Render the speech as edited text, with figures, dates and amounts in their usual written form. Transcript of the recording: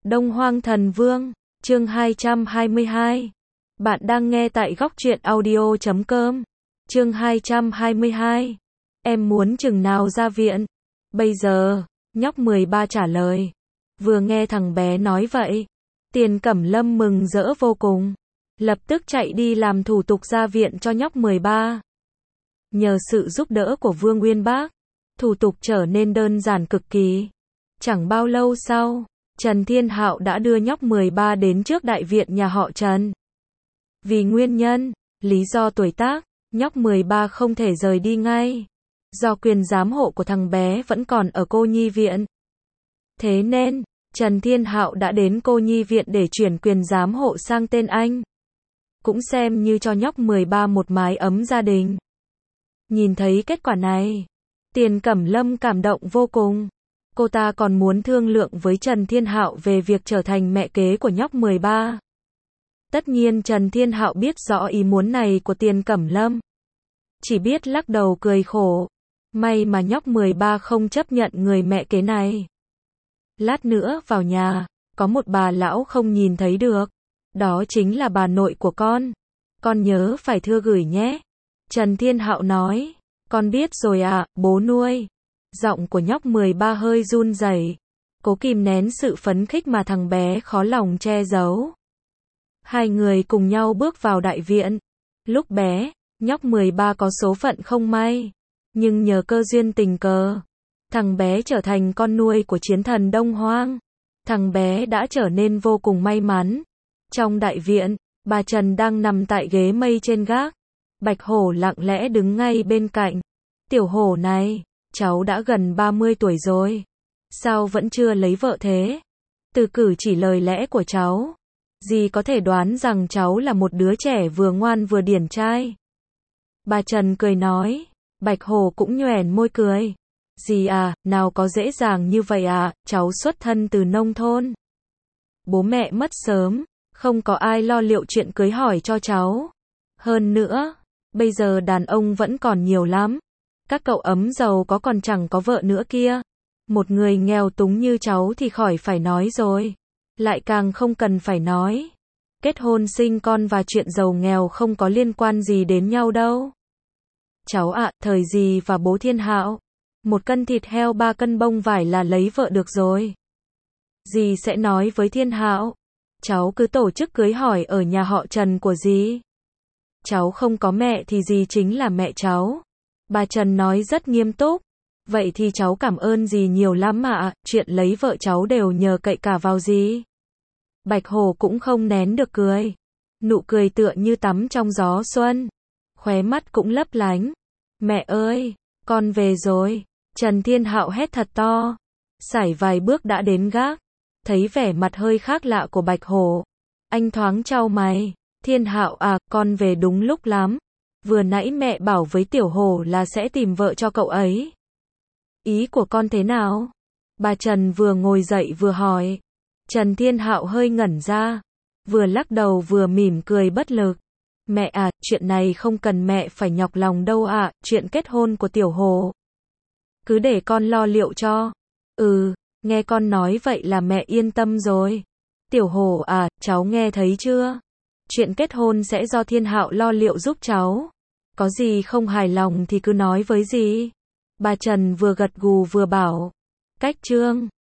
Đông Hoang Thần Vương, chương 222. Bạn đang nghe tại góc truyện audio.com. Chương 222. Em muốn chừng nào ra viện? Bây giờ, nhóc 13 trả lời. Vừa nghe thằng bé nói vậy, Tiền Cẩm Lâm mừng rỡ vô cùng. Lập tức chạy đi làm thủ tục ra viện cho nhóc 13. Nhờ sự giúp đỡ của Vương Uyên Bác, thủ tục trở nên đơn giản cực kỳ. Chẳng bao lâu sau, Trần Thiên Hạo đã đưa nhóc 13 đến trước đại viện nhà họ Trần. Vì nguyên nhân, lý do tuổi tác, nhóc 13 không thể rời đi ngay. Do quyền giám hộ của thằng bé vẫn còn ở cô nhi viện. Thế nên, Trần Thiên Hạo đã đến cô nhi viện để chuyển quyền giám hộ sang tên anh. Cũng xem như cho nhóc 13 một mái ấm gia đình. Nhìn thấy kết quả này, Tiền Cẩm Lâm cảm động vô cùng. Cô ta còn muốn thương lượng với Trần Thiên Hạo về việc trở thành mẹ kế của nhóc 13. Tất nhiên Trần Thiên Hạo biết rõ ý muốn này của Tiền Cẩm Lâm. Chỉ biết lắc đầu cười khổ. May mà nhóc 13 không chấp nhận người mẹ kế này. Lát nữa vào nhà, có một bà lão không nhìn thấy được. Đó chính là bà nội của con. Con nhớ phải thưa gửi nhé. Trần Thiên Hạo nói. Con biết rồi ạ, bố nuôi. Giọng của nhóc 13 hơi run rẩy, cố kìm nén sự phấn khích mà thằng bé khó lòng che giấu. Hai người cùng nhau bước vào đại viện. Lúc bé, nhóc 13 có số phận không may, nhưng nhờ cơ duyên tình cờ, thằng bé trở thành con nuôi của chiến thần Đông Hoang. Thằng bé đã trở nên vô cùng may mắn. Trong đại viện, bà Trần đang nằm tại ghế mây trên gác. Bạch Hổ lặng lẽ đứng ngay bên cạnh. Tiểu Hổ này, cháu đã gần 30 tuổi rồi. Sao vẫn chưa lấy vợ thế? Từ cử chỉ lời lẽ của cháu, dì có thể đoán rằng cháu là một đứa trẻ vừa ngoan vừa điển trai. Bà Trần cười nói. Bạch Hổ cũng nhoẻn môi cười. Dì à, nào có dễ dàng như vậy à, cháu xuất thân từ nông thôn. Bố mẹ mất sớm, không có ai lo liệu chuyện cưới hỏi cho cháu. Hơn nữa, bây giờ đàn ông vẫn còn nhiều lắm. Các cậu ấm giàu có còn chẳng có vợ nữa kia. Một người nghèo túng như cháu thì khỏi phải nói rồi. Lại càng không cần phải nói. Kết hôn sinh con và chuyện giàu nghèo không có liên quan gì đến nhau đâu. Cháu ạ, thời dì và bố Thiên Hạo, 1 cân thịt heo 3 cân bông vải là lấy vợ được rồi. Dì sẽ nói với Thiên Hạo. Cháu cứ tổ chức cưới hỏi ở nhà họ Trần của dì. Cháu không có mẹ thì dì chính là mẹ cháu. Bà Trần nói rất nghiêm túc. Vậy thì cháu cảm ơn dì nhiều lắm ạ, chuyện lấy vợ cháu đều nhờ cậy cả vào dì. Bạch Hổ cũng không nén được cười. Nụ cười tựa như tắm trong gió xuân. Khóe mắt cũng lấp lánh. Mẹ ơi, con về rồi. Trần Thiên Hạo hét thật to. Sải vài bước đã đến gác. Thấy vẻ mặt hơi khác lạ của Bạch Hổ, anh thoáng chau mày. Thiên Hạo à, con về đúng lúc lắm. Vừa nãy mẹ bảo với Tiểu Hổ là sẽ tìm vợ cho cậu ấy. Ý của con thế nào? Bà Trần vừa ngồi dậy vừa hỏi. Trần Thiên Hạo hơi ngẩn ra, vừa lắc đầu vừa mỉm cười bất lực. Mẹ à, chuyện này không cần mẹ phải nhọc lòng đâu ạ, chuyện kết hôn của Tiểu Hổ. Cứ để con lo liệu cho. Nghe con nói vậy là mẹ yên tâm rồi. Tiểu Hổ à, cháu nghe thấy chưa? Chuyện kết hôn sẽ do Thiên Hạo lo liệu giúp cháu. Có gì không hài lòng thì cứ nói với dì. Bà Trần vừa gật gù vừa bảo. Cách chương